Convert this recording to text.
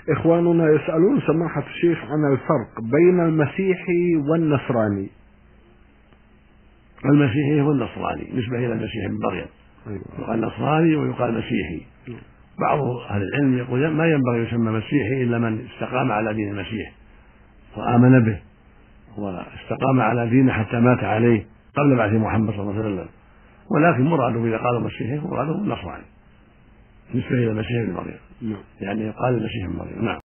إخواننا يسألون سماحة الشيخ عن الفرق بين المسيحي والنصراني. المسيحي هو النصراني نسبة إلى المسيح ابن مريم، يقال نصراني ويقال مسيحي. بعض أهل العلم يقول ما ينبغي يسمى مسيحي إلا من استقام على دين المسيح وآمن به واستقام على دينه حتى مات عليه قبل بعث محمد صلى الله عليه وسلم، ولكن مراده إذا قالوا مسيحي مراده النصراني نسبة إلى المسيح ابن مريم، يعني يقال المسيح ابن مريم. نعم.